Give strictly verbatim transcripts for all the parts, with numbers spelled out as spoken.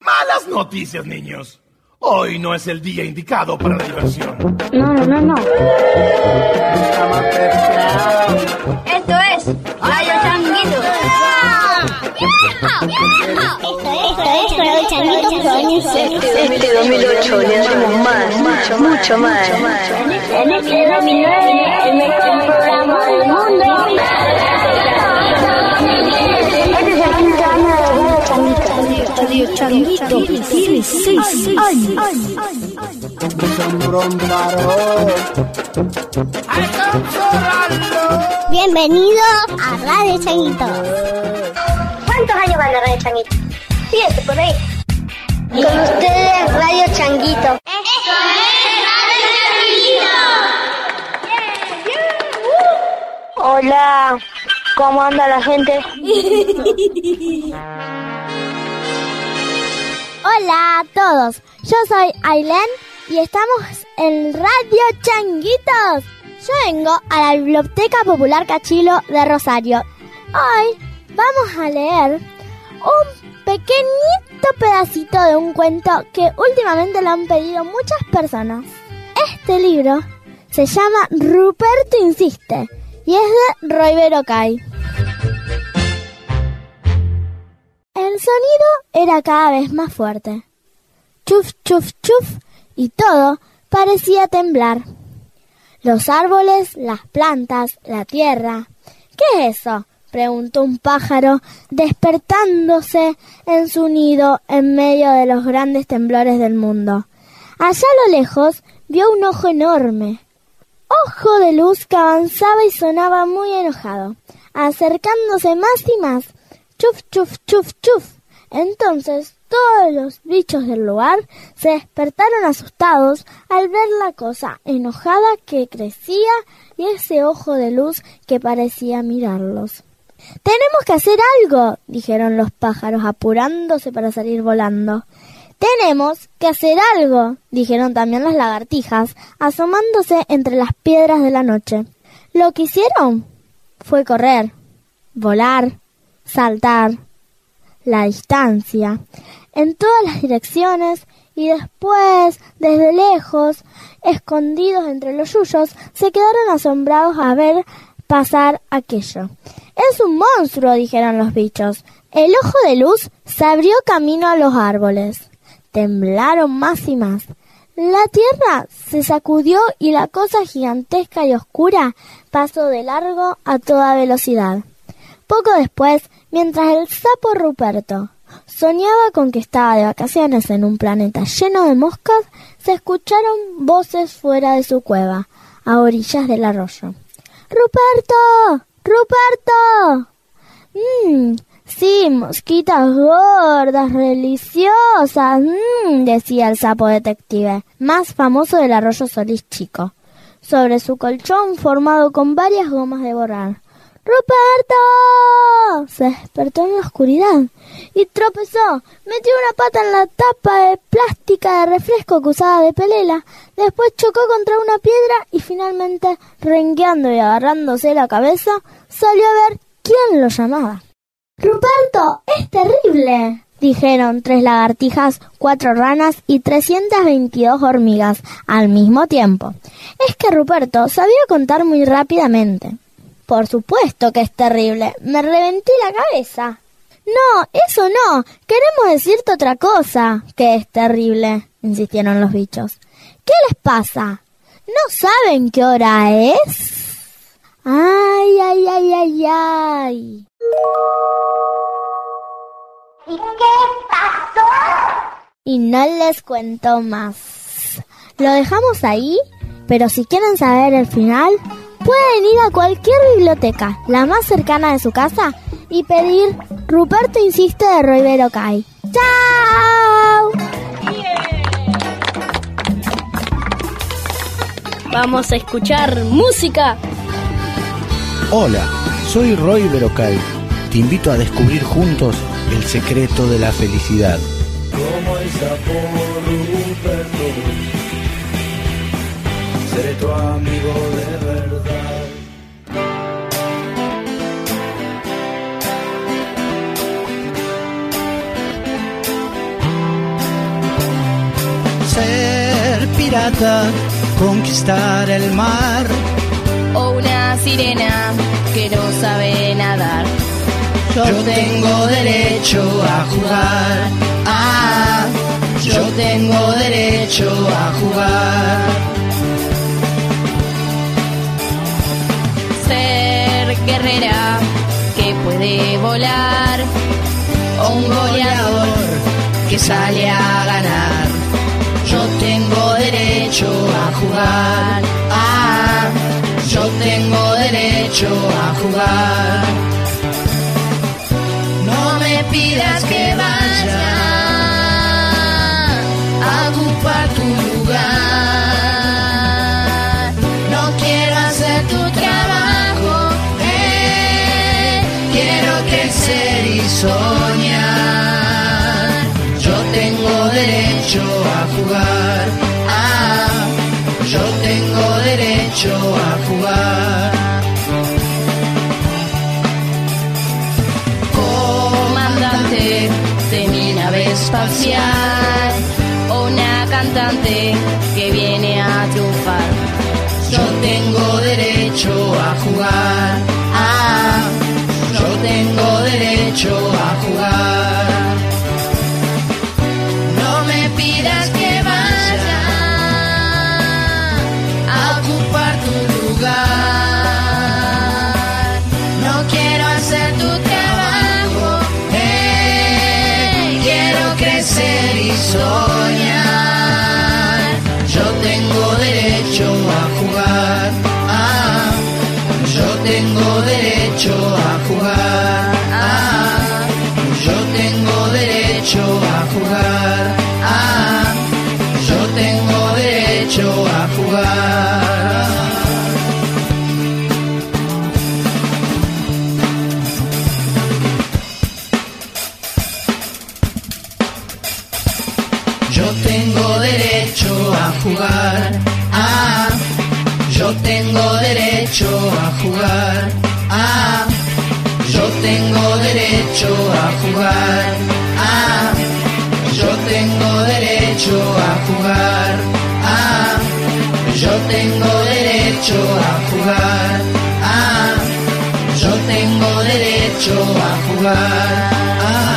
Malas noticias, niños. Hoy no es el día indicado para la diversión. No, no, no, no. Esto es Radio Changuito. Esto es Radio Changuito. En este dos mil ocho le hacemos más, mucho, mucho más. En este dos mil nueve, el mejor programa del mundo. Este es el quinto año de Radio Changuito. Radio Changuito tiene seis años. Bienvenido a Radio Changuito. ¿Cuántos años van a Radio Changuito? Siete, por ahí. Con ustedes, Radio Changuito. Esto es Radio Changuito. Hola, ¿cómo anda la gente? Hola a todos, yo soy Ailén y estamos en Radio Changuitos. Yo vengo a la Biblioteca Popular Cachilo de Rosario. Hoy vamos a leer un pequeñito pedacito de un cuento que últimamente lo han pedido muchas personas. Este libro se llama Ruperto Insiste y es de Roy Berocay. El sonido era cada vez más fuerte. Chuf, chuf, chuf, y todo parecía temblar. Los árboles, las plantas, la tierra. ¿Qué es eso?, preguntó un pájaro, despertándose en su nido en medio de los grandes temblores del mundo. Allá a lo lejos vio un ojo enorme, ojo de luz que avanzaba y sonaba muy enojado, acercándose más y más. Chuf, chuf, chuf, chuf. Entonces todos los bichos del lugar se despertaron asustados al ver la cosa enojada que crecía y ese ojo de luz que parecía mirarlos. «Tenemos que hacer algo», dijeron los pájaros apurándose para salir volando. «Tenemos que hacer algo», dijeron también las lagartijas, asomándose entre las piedras de la noche. Lo que hicieron fue correr, volar, saltar la distancia en todas las direcciones y después, desde lejos, escondidos entre los yuyos, se quedaron asombrados a ver pasar aquello. «Es un monstruo», dijeron los bichos. El ojo de luz se abrió camino a los árboles. Temblaron más y más. La tierra se sacudió y la cosa gigantesca y oscura pasó de largo a toda velocidad. Poco después, mientras el sapo Ruperto soñaba con que estaba de vacaciones en un planeta lleno de moscas, se escucharon voces fuera de su cueva, a orillas del arroyo. «¡Ruperto! ¡Ruperto!». «Mmm, sí, mosquitas gordas, deliciosas», mmm, decía el sapo detective, más famoso del arroyo Solís Chico, sobre su colchón formado con varias gomas de borrar. «¡Ruperto!». Se despertó en la oscuridad y tropezó. Metió una pata en la tapa de plástica de refresco que usaba de pelela. Después chocó contra una piedra y finalmente, rengueando y agarrándose la cabeza, salió a ver quién lo llamaba. «¡Ruperto, es terrible!», dijeron tres lagartijas, cuatro ranas y trescientas veintidós hormigas al mismo tiempo. Es que Ruperto sabía contar muy rápidamente. «Por supuesto que es terrible. Me reventé la cabeza». «No, eso no. Queremos decirte otra cosa que es terrible», insistieron los bichos. «¿Qué les pasa? ¿No saben qué hora es?». «Ay, ay, ay, ay, ay». ¿Y qué pasó? Y no les cuento más. Lo dejamos ahí, pero si quieren saber el final, pueden ir a cualquier biblioteca, la más cercana de su casa, y pedir Ruperto Insiste de Roy Berocay. ¡Chao! Vamos a escuchar música. Hola, soy Roy Berocay. Te invito a descubrir juntos el secreto de la felicidad. Como el sapo Ruperto, seré tu amigo de verdad. pirata conquistar el mar. O una sirena que no sabe nadar. Yo tengo derecho a jugar. Ah, yo tengo derecho a jugar. Ser guerrera que puede volar. O un goleador que sale a ganar. Yo tengo derecho a jugar. Ah, yo tengo derecho a jugar. No me pidas que vaya a ocupar tu lugar. No quiero hacer tu trabajo, eh. Quiero crecer y soñar. Yo tengo derecho a jugar. Ah, yo tengo derecho a jugar. De mi nave espacial, o una cantante que viene a triunfar. Yo tengo derecho a jugar. Ah, yo tengo derecho a jugar. No me pidas que vaya a ocupar tu lugar. No quiero hacer tu trabajo, crecer y soñar. Yo tengo derecho a jugar. Ah, yo tengo derecho a jugar. Ah, yo tengo derecho a jugar. Ah, yo tengo derecho a jugar. Yo tengo derecho a jugar. Ah, yo tengo derecho a jugar. Ah, yo tengo derecho a jugar. Ah, yo tengo derecho a jugar. Ah, yo tengo derecho a jugar. Ah, yo tengo derecho a jugar. Ah.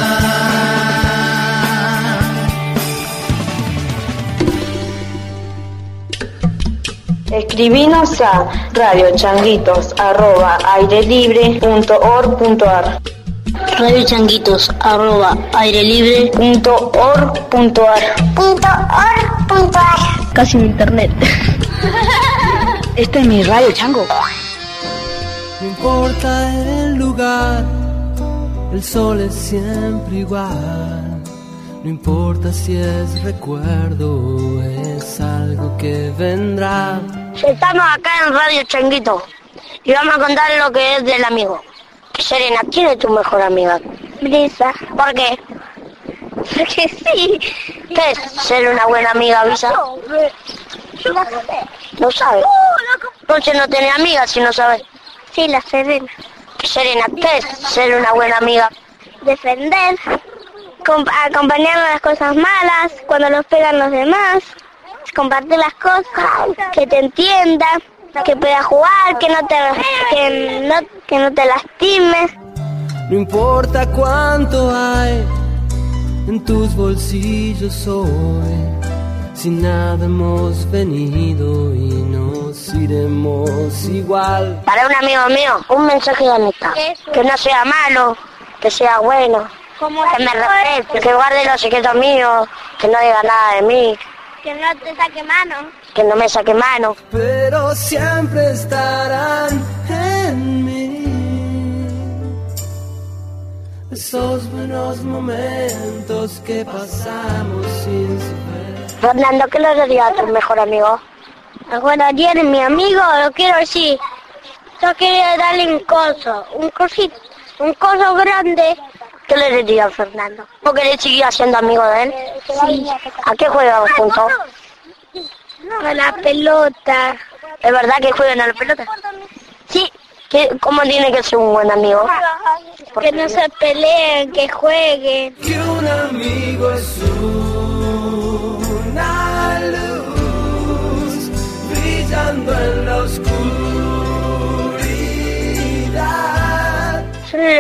Escribinos a radiochanguitos arroba airelibre punto org punto ar. radiochanguitos arroba airelibre punto org punto ar. Punto org punto ar. Casi en internet. Este es mi radio chango. No importa el lugar, el sol es siempre igual. No importa si es recuerdo o es algo que vendrá. Estamos acá en Radio Changuito y vamos a contar lo que es del amigo. Serena, ¿quién es tu mejor amiga? Brisa. ¿Por qué? Porque sí. ¿Qué es ser una buena amiga, Brisa? No, yo no sé. ¿No sabes? Entonces no tenés amigas si no sabes. Sí, la Serena. Serena, ¿qué es ser una buena amiga? Defender. Acompañar las cosas malas, cuando los pegan los demás, compartir las cosas, que te entienda, que puedas jugar, que no te que no, que no te lastimes. No importa cuánto hay en tus bolsillos hoy, si nada hemos venido y nos iremos igual. Para un amigo mío, un mensaje de amistad, que no sea malo, que sea bueno. Que me respete, que guarde los secretos míos, que no diga nada de mí. Que no te saque mano. Que no me saque mano. Pero siempre estarán en mí esos buenos momentos que pasamos sin saber. Fernando, ¿qué le diría a tu mejor amigo? Bueno, ayer mi amigo, lo quiero decir. Yo quería darle un coso, un cosito, un coso grande. ¿Qué le diría a Fernando? ¿Vos querés seguir siendo amigo de él? Sí. ¿A qué juegan juntos? A la pelota. ¿Es verdad que juegan a la pelota? Sí. ¿Qué, ¿Cómo tiene que ser un buen amigo? Que no se peleen, que jueguen. Que un amigo es una luz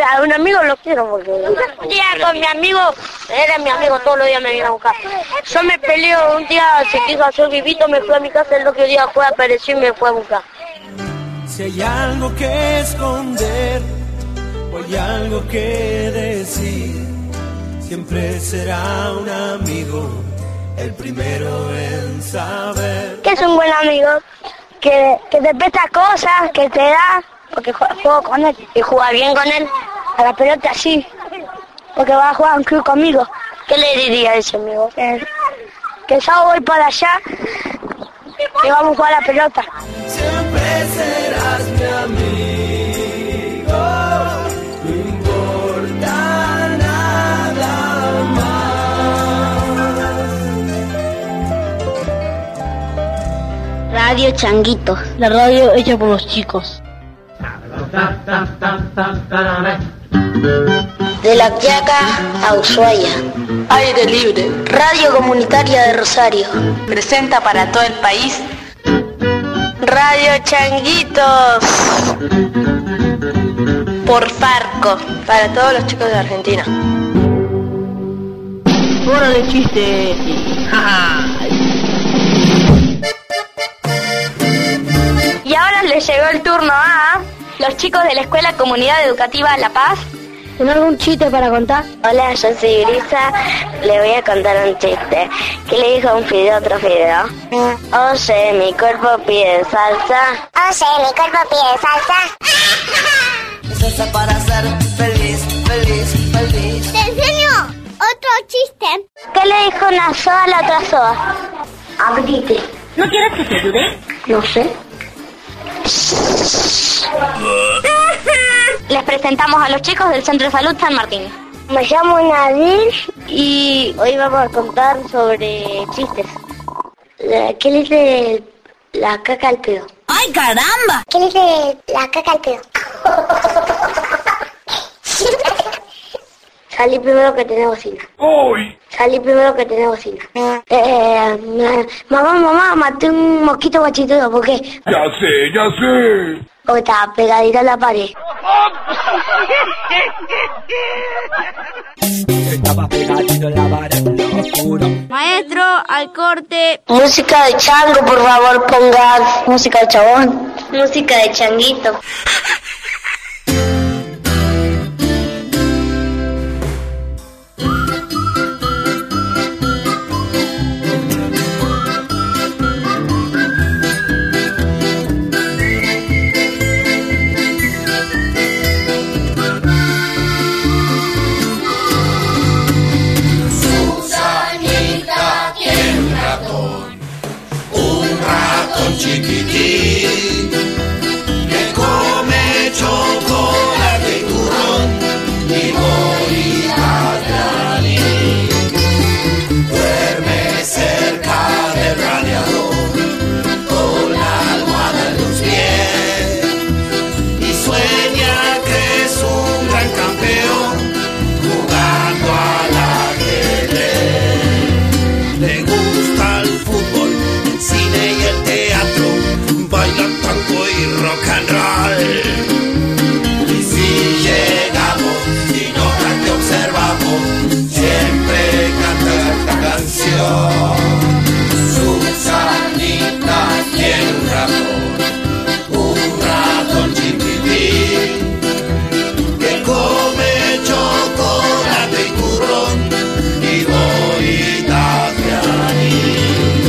a un amigo lo quiero porque un día con mi amigo, era mi amigo, todos los días me vino a buscar. Yo me peleo, un día se quiso hacer vivito, me fui a mi casa, el otro día fue a aparecer y me fue a buscar. Si hay algo que esconder o hay algo que decir, siempre será un amigo el primero en saber. Que es un buen amigo, que, que te presta cosas, que te da, porque juego con él y juega bien con él, a la pelota sí, porque va a jugar un club conmigo. ¿Qué le diría a ese amigo? Que, que yo voy para allá y vamos a jugar a la pelota. Siempre serás mi amigo, no importa nada más. Radio Changuitos, La radio hecha por los chicos. de La Quiaca a Ushuaia. Aire libre. Radio Comunitaria de Rosario. Presenta para todo el país Radio Changuitos. por Farco, para todos los chicos de Argentina. Hora de chistes. Y ahora les llegó el turno a los chicos de la Escuela Comunidad Educativa La Paz. ¿Tiene algún chiste para contar? Hola, yo soy Grisa. Le voy a contar un chiste. ¿Qué le dijo un fideo a otro fideo? Oye, mi cuerpo pide salsa. Oye, mi cuerpo pide salsa. Salsa para ser feliz, feliz, feliz. ¡Te enseño otro chiste! ¿Qué le dijo una soa a la otra soa? Abrite. ¿No quieres que te ayude? No sé. Les presentamos a los chicos del Centro de Salud San Martín. Me llamo Nadir y hoy vamos a contar sobre chistes. ¿Qué le dice la caca al pedo? ¡Ay, caramba! ¿Qué le dice la caca al pedo? Salí primero que tenía bocina. ¡Uy! Salí primero que tenía bocina. Eh, mamá, mamá, maté un mosquito guachitudo. ¿Por qué? Ya sé, ya sé. Porque estaba pegadita a la pared. Estaba pegadito en la vara en lo oscuro. Maestro, al corte. Música de chango, por favor, ponga música de chabón. Música de changuito. Chiquitín que come chocolate y turrón y bolitas de anís. Duerme cerca del radiador con la almohada en los pies y sueña que es un gran campeón jugando al ajedrez. Le gusta el fútbol, el cine y el teatro, bailan tango y rock and roll. Y si llegamos y notan que observamos, siempre canta esta canción. Susanita tiene un ratón, un ratón chiquitín, que come chocolate y turrón y bolitas de anís.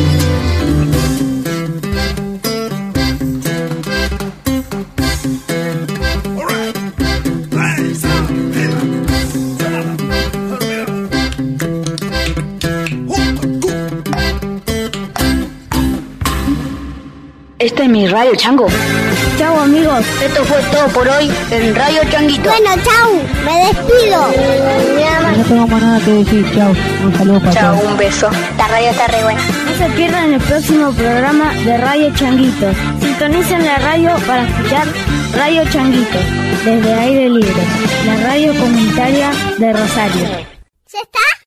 Este es mi Radio Chango. Chau, amigos. Esto fue todo por hoy en Radio Changuito. Bueno, chau, me despido. No tengo más nada que decir. Chau. Un saludo para Chao, todos. un beso. La radio está re buena. No se pierdan el próximo programa de Radio Changuitos. Sintonicen la radio para escuchar Radio Changuitos desde aire libre, la radio comunitaria de Rosario. ¿Se está?